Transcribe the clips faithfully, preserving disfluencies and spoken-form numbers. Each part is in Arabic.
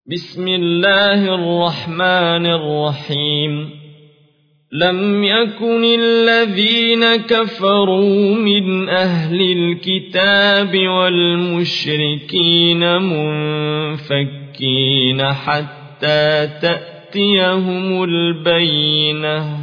بسم الله الرحمن الرحيم لم يكن الذين كفروا من أهل الكتاب والمشركين منفكين حتى تأتيهم البينة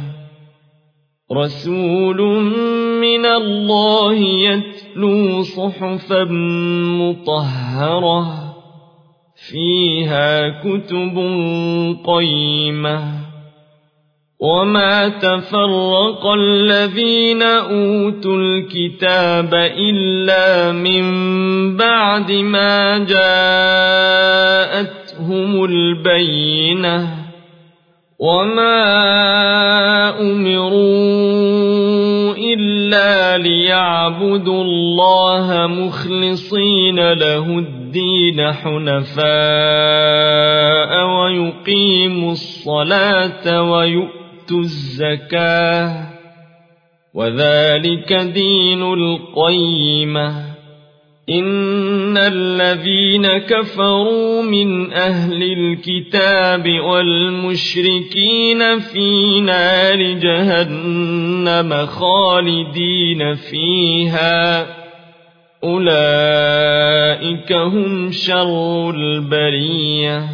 رسول من الله يتلو صحفا مطهرة فيها كتب قيمة وما تفرق الذين أوتوا الكتاب إلا من بعد ما جاءتهم البينة وما أمروا إلا ليعبدوا الله مخلصين له الدين حنفاء ويقيموا الصلاة ويؤتوا الزكاة وذلك دين القيمة إن الذين كفروا من أهل الكتاب والمشركين في نار جهنم خالدين فيها أولئك هم شر البرية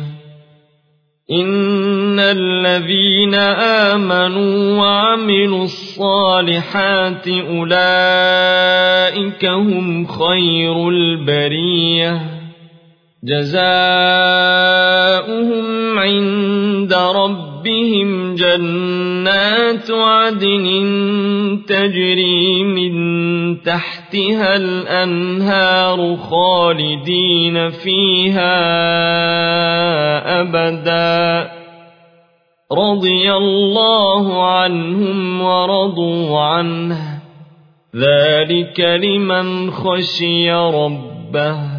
إن الذين آمنوا وعملوا الصالحات أولئك هم خير البرية جزاؤهم عند ربهم جنات عدن تجري من تحتها الأنهار خالدين فيها أبدا رضي الله عنهم ورضوا عنه ذلك لمن خشي ربه